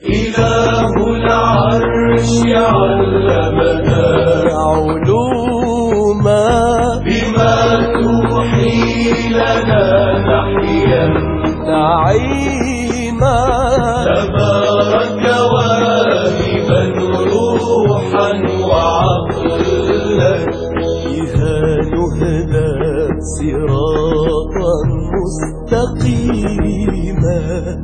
إله العرش علمنا علوما بما توحي لنا نحيا نعيما تبارك واهبا روحا وعقلا بها نهدى صراطا مستقيما.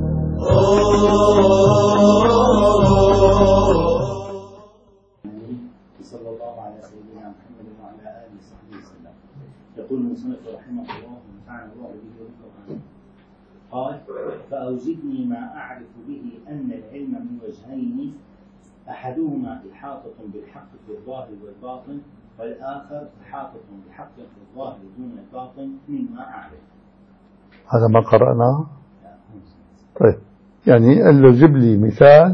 صلى الله على سيدنا محمد وعلى آله وصحبه وسلم. يقول المصنف رحمه الله ونفعنا الله به وبركاته. قال: فأوجدني ما أعرف به أن العلم من وجهين، أحدهما إحاطة بالحق في الظاهر والباطن، والآخر إحاطة بحق في الظاهر دون الباطن مما أعرف. هذا ما قرأناه. طيب، يعني قال له جيب لي مثال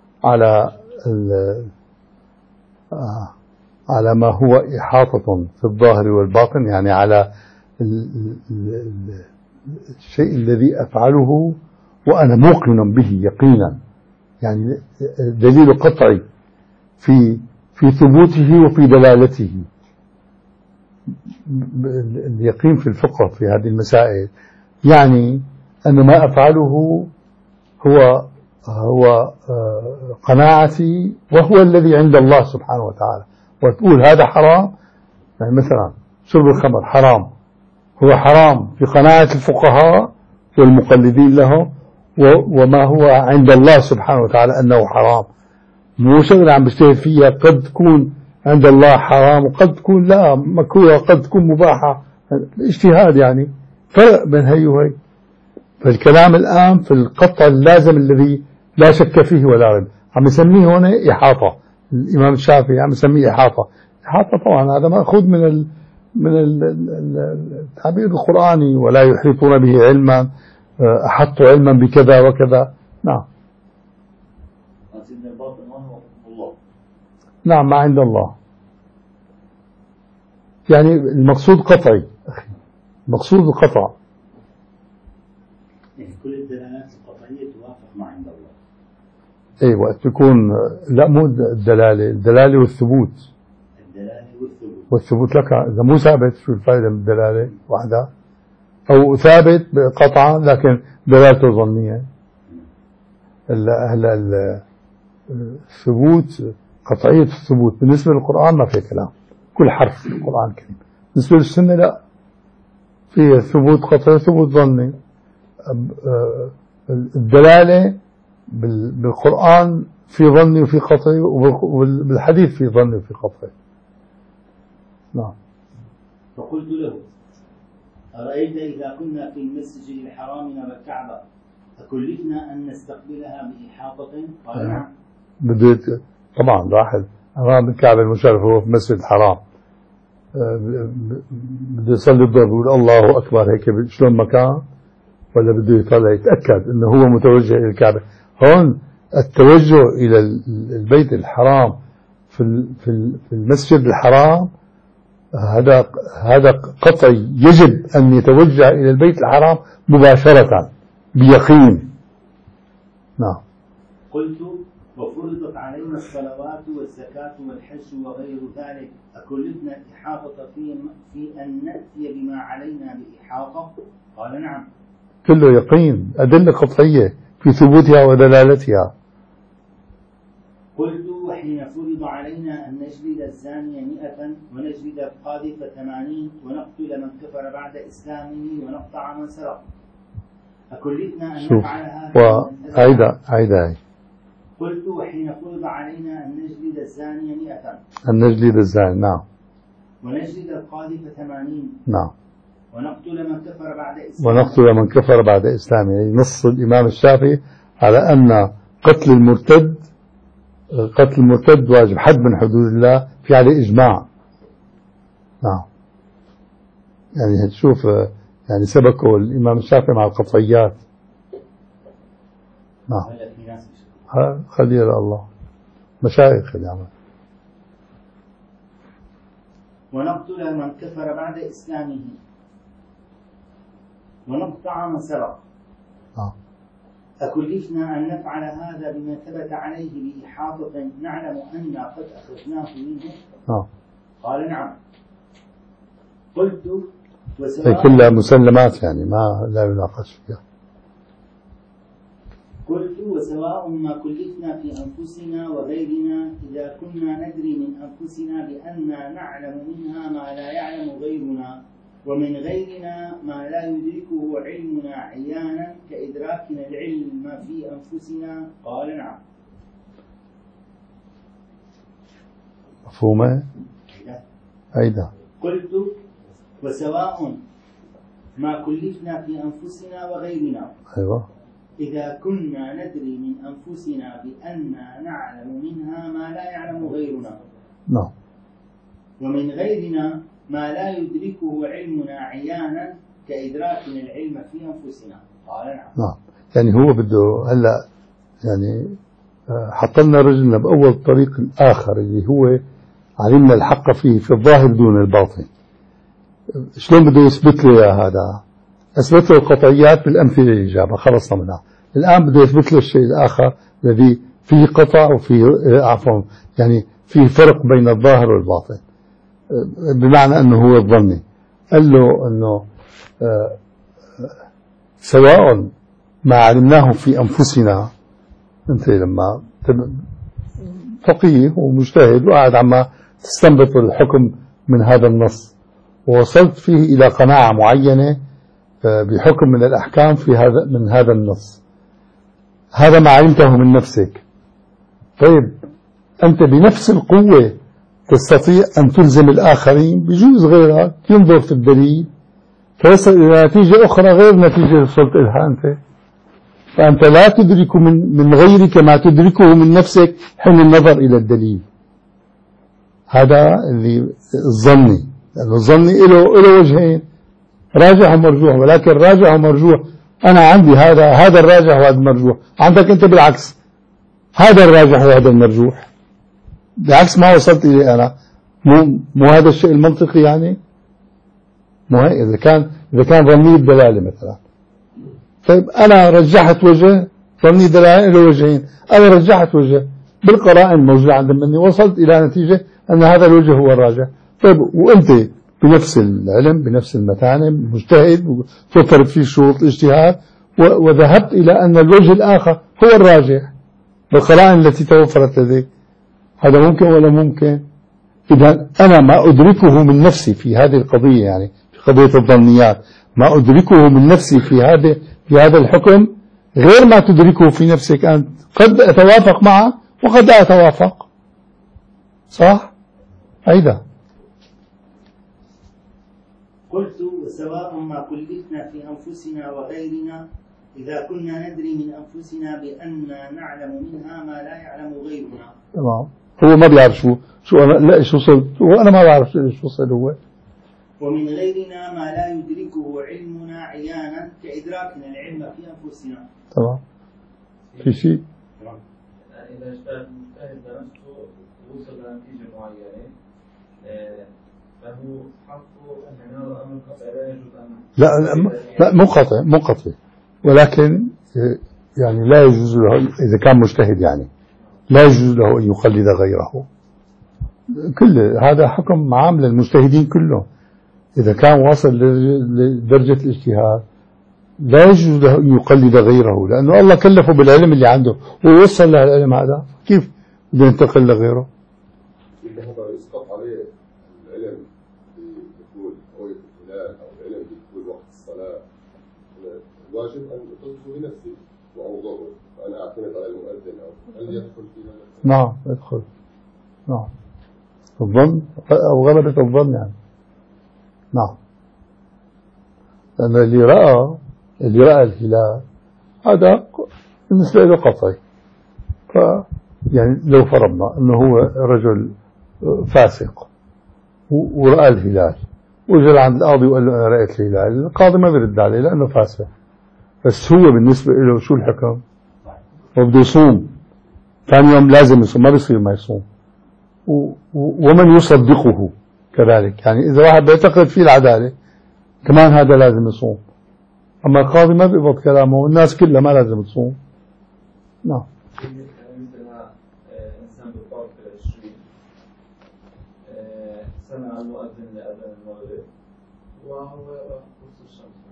على ما هو إحاطة في الظاهر والباطن، يعني على الشيء الذي أفعله وأنا موقن به يقينا، يعني دليل قطعي في ثبوته وفي دلالته. اليقين في الفقه في هذه المسائل يعني أن ما أفعله هو قناعتي وهو الذي عند الله سبحانه وتعالى. وتقول هذا حرام، يعني مثلا شرب الخمر حرام، هو حرام في قناعة الفقهاء والمقلدين له، وما هو عند الله سبحانه وتعالى أنه حرام. مو شغلة عم بجتهد فيها، قد تكون عند الله حرام وقد تكون لا مكروهة، قد تكون مباحة، اجتهاد، يعني فرق بين هي وهي. فالكلام الآن في القطع اللازم الذي لا شك فيه ولا ريب، عم يسميه هنا إحاطة. الإمام الشافعي عم يسميه إحاطة. إحاطة طبعا هذا مأخوذ من التعبير القرآني: ولا يحيطون به علما، أحطوا علما بكذا وكذا. نعم. نعم، ما عند الله، يعني المقصود قطعي أخي، المقصود القطع. كل الدلالات القطعية توافق ما عند الله. اي وقت تكون، لا مو الدلالة والثبوت. الدلالة والثبوت لك إذا مو ثابت، شو الفائدة من الدلالة وحدها؟ أو ثابت قطعا لكن دلالته ظنية. الثبوت، قطعية الثبوت بالنسبة للقرآن ما في كلام، كل حرف في القرآن الكريم. بالنسبة للسنة لا، فيها ثبوت قطعي ثبوت ظني. الدلالة بالقرآن في ظني وفي قطعي، وبالحديث في ظني وفي قطعي. نعم. فقلت له: أرأيت إذا كنا في المسجد الحرام نرى الكعبة أكلفنا أن نستقبلها بإحاطة؟ قال: نعم. طبعا واحد أمام الكعبة المشرفة هو في المسجد الحرام، بده يصلي الظهر يقول الله أكبر هيك شلون مكان، ولا بده يطلع يتأكد أنه هو متوجه إلى الكعبة؟ هون التوجه إلى البيت الحرام في المسجد الحرام هذا قطعي، يجب أن يتوجه إلى البيت الحرام مباشرة بيقين. نعم. قلت: وفرضت علينا الصلوات والزكاة والحج وغير ذلك أكلفنا الإحاطة في أن نأتي بما علينا بإحاطة؟ قال: نعم. كله يقين، أدلة قطعية في ثبوتها ودلالتها. قلت: وحين فرض علينا أن نجلد الزاني 100 ونجلد القاذف 80 ونقتل من كفر بعد إسلامه ونقطع من سرق أكلفنا أن نفعل هذا؟ عيدا. قلت: وحين فرض علينا أن نجلد الزاني 100 أن نجلد الزاني، نعم، ونجلد القاذف 80 نعم، ونقتل من كفر بعد إسلامه. يعني نص الإمام الشافعي على أن قتل المرتد واجب، حد من حدود الله، في عليه إجماع. نعم. يعني تشوف، يعني سبقوا الإمام الشافعي مع القطعيات. نعم. خليل الله مشايخ اليوم. ونقتل من كفر بعد إسلامه ونقطع من سرق أكلفنا أن نفعل هذا بما ثبت عليه بإحاطة نعلم أن قد أخذناه منه؟ قال نعم. قلت هي كلها مسلمات يعني ما لا يناقش فيها. قلت وسواء ما كلفنا في أنفسنا وغيرنا إذا كنا ندري من أنفسنا بأننا نعلم منها ما لا يعلم غيرنا ومن غيرنا ما لا يدركه علمنا عيانا كإدراكنا العلم في أنفسنا. قال نعم. مفهومة؟ أيضا. قلت وسواء ما كلفنا في أنفسنا وغيرنا أيوة. إذا كنا ندري من أنفسنا بأننا نعلم منها ما لا يعلم غيرنا نعم. ومن غيرنا ما لا يدركه علمنا عيانا كإدراكنا العلم في أنفسنا. قال نعم. نعم. يعني هو بده هلا يعني حط لنا رجلنا بأول طريق الآخر اللي هو علمنا الحق فيه في الظاهر دون الباطن. شلون بده يثبت له يا هذا؟ أثبت له القطعيات بالأمثلة اللي جابها خلصنا منها. الآن بده يثبت له الشيء الآخر الذي فيه قطع وفيه عفوا يعني فيه فرق بين الظاهر والباطن، بمعنى أنه هو الظني. قال له أنه سواء ما علمناه في أنفسنا، أنت لما فقيه ومجتهد وقاعد عما تستنبط الحكم من هذا النص ووصلت فيه إلى قناعة معينة بحكم من الأحكام في هذا من هذا النص، هذا ما علمته من نفسك. طيب أنت بنفس القوة تستطيع أن تلزم الآخرين، بجوز غيرك ينظر في الدليل فيصل إلى نتيجة أخرى غير نتيجة وصلت إلها أنت، فأنت لا تدرك من غيرك ما تدركه من نفسك حين النظر إلى الدليل. هذا اللي الظني، لأنه الظني له وجهين، راجح ومرجوح، ولكن راجح ومرجوح أنا عندي هذا الراجح وهذا المرجوح، عندك أنت بالعكس هذا الراجح وهذا المرجوح، بالعكس ما وصلت إليه أنا. مو هذا الشيء المنطقي يعني؟ مو إذا كان ظني الدلالة مثلا، طيب أنا رجحت وجه، ظني دلالة له وجهين، أنا رجحت وجه بالقرائن الموجودة عند مني وصلت إلى نتيجة أن هذا الوجه هو الراجح. طيب وأنت بنفس العلم بنفس المتانة مجتهد وتوفرت فيه شروط الاجتهاد وذهبت إلى أن الوجه الآخر هو الراجح بالقرائن التي توفرت لديك، هذا ممكن ولا ممكن؟ إذا أنا ما أدركه من نفسي في هذه القضية، يعني في قضية الظنيات، ما أدركه من نفسي في هذا الحكم غير ما تدركه في نفسك أنت. قد أتوافق معه وقد لا أتوافق، صح؟ أيضا. قلت وسواء ما كلفنا في أنفسنا وغيرنا إذا كنا ندري من أنفسنا بأننا نعلم منها ما لا يعلم غيرنا. تمام. هو ما بيعرف شو أنا لا شو وصلت، وأنا ما بعرف شو وصل هو. ومن غيرنا ما لا يدركه علمنا عيانا كإدراكنا العلم في أنفسنا. تمام. في شيء. تمام. إذا اجتهد بنفسه ووصل لنتيجة معينة فهو حقه أن هذا الأمر قطع لا يجوز أن لا مو قطع ولكن يعني لا يجوز له إذا كان مجتهد، يعني لا يجوز له أن يقلد غيره. كل هذا حكم عام للمجتهدين كلهم. إذا كان واصل لدرجة الاجتهاد لا يجوز له أن يقلد غيره، لأنه الله كلفه بالعلم اللي عنده ووصل له العلم هذا، كيف بده ينتقل لغيره؟ إذا هذا يسقط عليه العلم بدخول رؤية الهلال أو العلم بدخول وقت الصلاة، الواجب أن أطلبه بنفسي وأوضره، وأنا أعتمد على المؤذن أو هل يدخل في هذا؟ نعم يدخل. نعم الظن أو غلبة الظن يعني. نعم. لأن اللي رأى الهلال هذا بالنسبة له قطعي، يعني لو فرضنا أنه هو رجل فاسق ورأى الهلال وجل عند القاضي وقال له أنا رأيت الهلال، القاضي ما بيرد عليه لأنه فاسق، بس هو بالنسبة له شو الحكم؟ وبده يصوم ثاني يوم لازم يصوم، ما بيصير ما يصوم، ومن يصدقه كذلك، يعني إذا واحد بيعتقد فيه العدالة كمان هذا لازم يصوم. أما القاضي ما بيقبض كلامه والناس كلها ما لازم تصوم، نعم. عندنا إنسان بالطرف 20 سمع المؤذن لأذان المغرب وهو يرى قرص الشمس.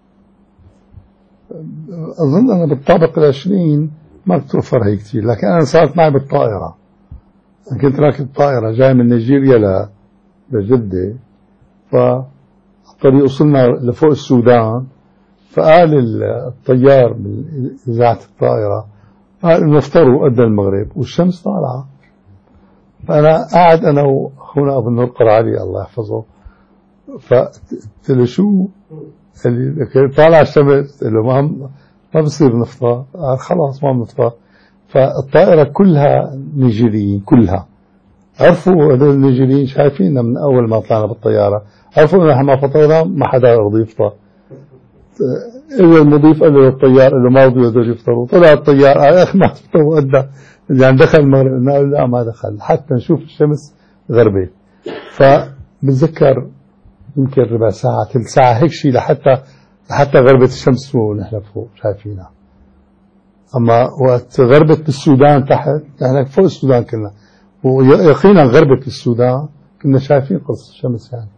أظن أنا بالطابق 20 ما بتوفر هي كتير، لكن أنا صارت معي بالطائرة. أنا كنت راكب طائرة جاي من نيجيريا لجدة، فالطريق وصلنا لفوق السودان، فقال الطيار من إذاعة الطائرة قال إنه افطروا قد المغرب والشمس طالعة. فأنا قاعد أنا وأخونا أبو النور قرعلي الله يحفظه، فقلت له شو اللي طالع الشمس؟ قال له ما بصير نفطر. خلاص ما بنفطر. فالطائرة كلها نيجيريين، كلها عرفوا هذول النيجيريين شايفيننا من أول ما طلعنا بالطيارة، عرفوا إن إحنا ما فطرنا ما حدا يرضى يفطر. إذا المضيف قال له للطيار قال له ما رضوا هذول يفطروا، طلع الطيار قال يا أخي ما تفطروا قدها، يعني دخل المغرب. قال لا ما دخل حتى نشوف الشمس غربت. فبتذكر يمكن ربع ساعة ثلث ساعة هيك شيء لحتى غربت الشمس ونحن فوق شايفينها. أما وقت غربت بالسودان تحت، نحن فوق السودان كنا، ويقينا غربت بالسودان كنا شايفين قرص الشمس يعني.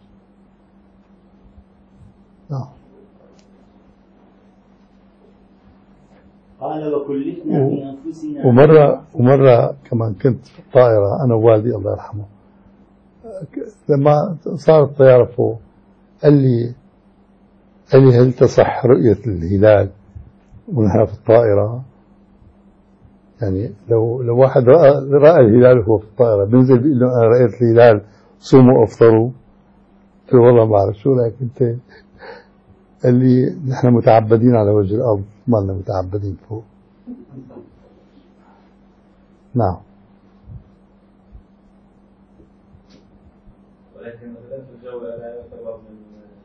نعم. قال وكلفنا في أنفسنا. ومرة كمان كنت في الطائرة أنا ووالدي الله يرحمه، لما صارت الطيارة فوق قال لي هل تصح رؤية الهلال ونحن في الطائرة؟ يعني لو واحد رأى الهلال وهو في الطائرة بينزل بيقول له أنا رأيت الهلال صوموا وافطروا. قلت له والله ما أعرف شو رأيك أنت؟ قال لي نحن متعبدين على وجه الأرض ما لنا متعبدين فوق. نعم. ولكن غلاف الجو لا يعتبر من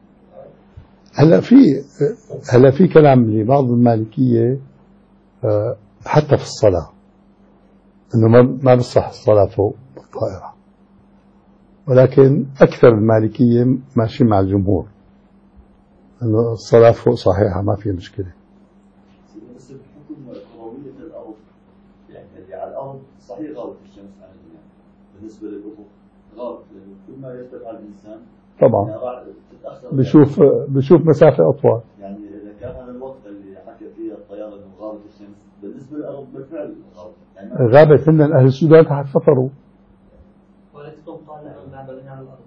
هلا في كلام لبعض المالكية حتى في الصلاة إنه ما بصح الصلاة فوق الطائرة، ولكن أكثر المالكية ماشي مع الجمهور إنه الصلاة فوق صحيحة ما في مشكلة. بس بحكم قروية الأرض يعني اللي على الأرض صحيح غابت الشمس عن الدنيا بالنسبة للأفق غابت، لأنه كل ما يرتفع الإنسان طبعا بشوف مسافة أطول. يعني إذا كان هذا الوقت اللي حكى فيه الطيار إنه غابت الشمس بالنسبة للأرض بالفعل غابت يعني غابت. هن أهل السودان تحت فطروا. ولكن طالع معبدين على الأرض.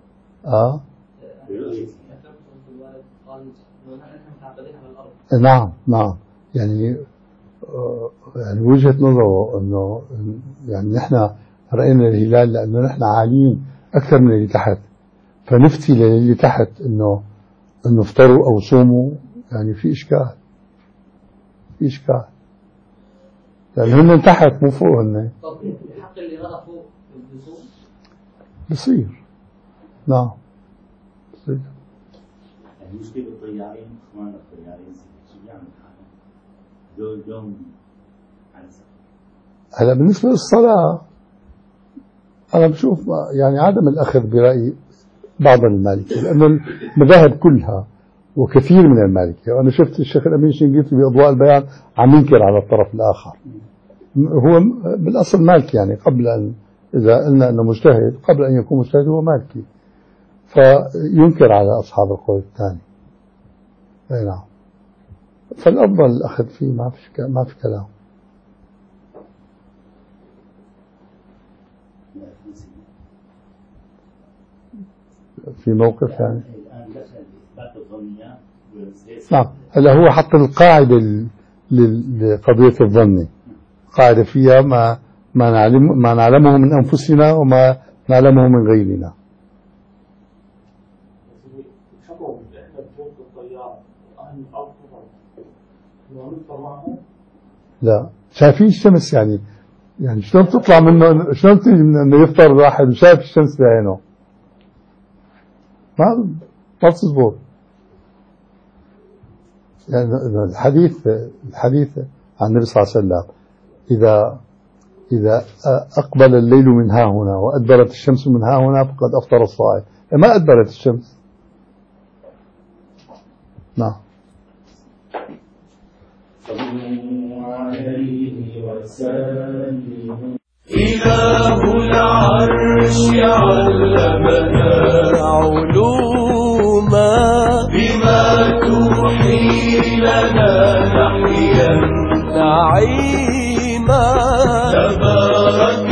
قال نحن معبدين على الأرض. نعم يعني وجهة نظره إنه يعني نحن رأينا الهلال لأنه نحن عاليين أكثر من اللي تحت، فنفتي للي تحت إنه افطروا أو صوموا، يعني في إشكال لأن هن تحت مو فوق. هن طب الحق اللي رأى فوق بيصوم؟ بصير. نعم بصير. يعني مشكلة الطيارين إخواننا الطيارين شو بيعمل حالهم؟ دول يوم على سفر. هلا بالنسبة للصلاة أنا بشوف يعني عدم الأخذ برأي بعض المالكية، لأنه المذاهب كلها وكثير من المالكية، وأنا شفت الشيخ الأمين شنقيطي بأضواء البيان عم ينكر على الطرف الآخر. هو بالأصل مالكي، يعني قبل أن إذا قلنا أنه مجتهد قبل أن يكون مجتهد هو مالكي، فينكر على أصحاب القول الثاني. أي نعم. فالأفضل الأخذ فيه ما في كلام. في موقف يعني نعم. هلا هو حط القاعدة لقضية الظن، قاعدة فيها ما نعلمه من أنفسنا وما نعلمه من غيرنا. لا شايفين الشمس يعني شلون تطلع منه، شلون تيجي من انه يفطر الواحد وشايف الشمس بعينه؟ ما تصبر. يعني الحديث عن النبي صلى الله عليه وسلم إذا أقبل الليل من ها هنا وأدبرت الشمس من ها هنا فقد أفطر الصائم. ما أدبرت الشمس. نعم. صلوا عليه وسلموا. إله العرش علمنا علوما بما توحي لنا نحيا نعيما تبارك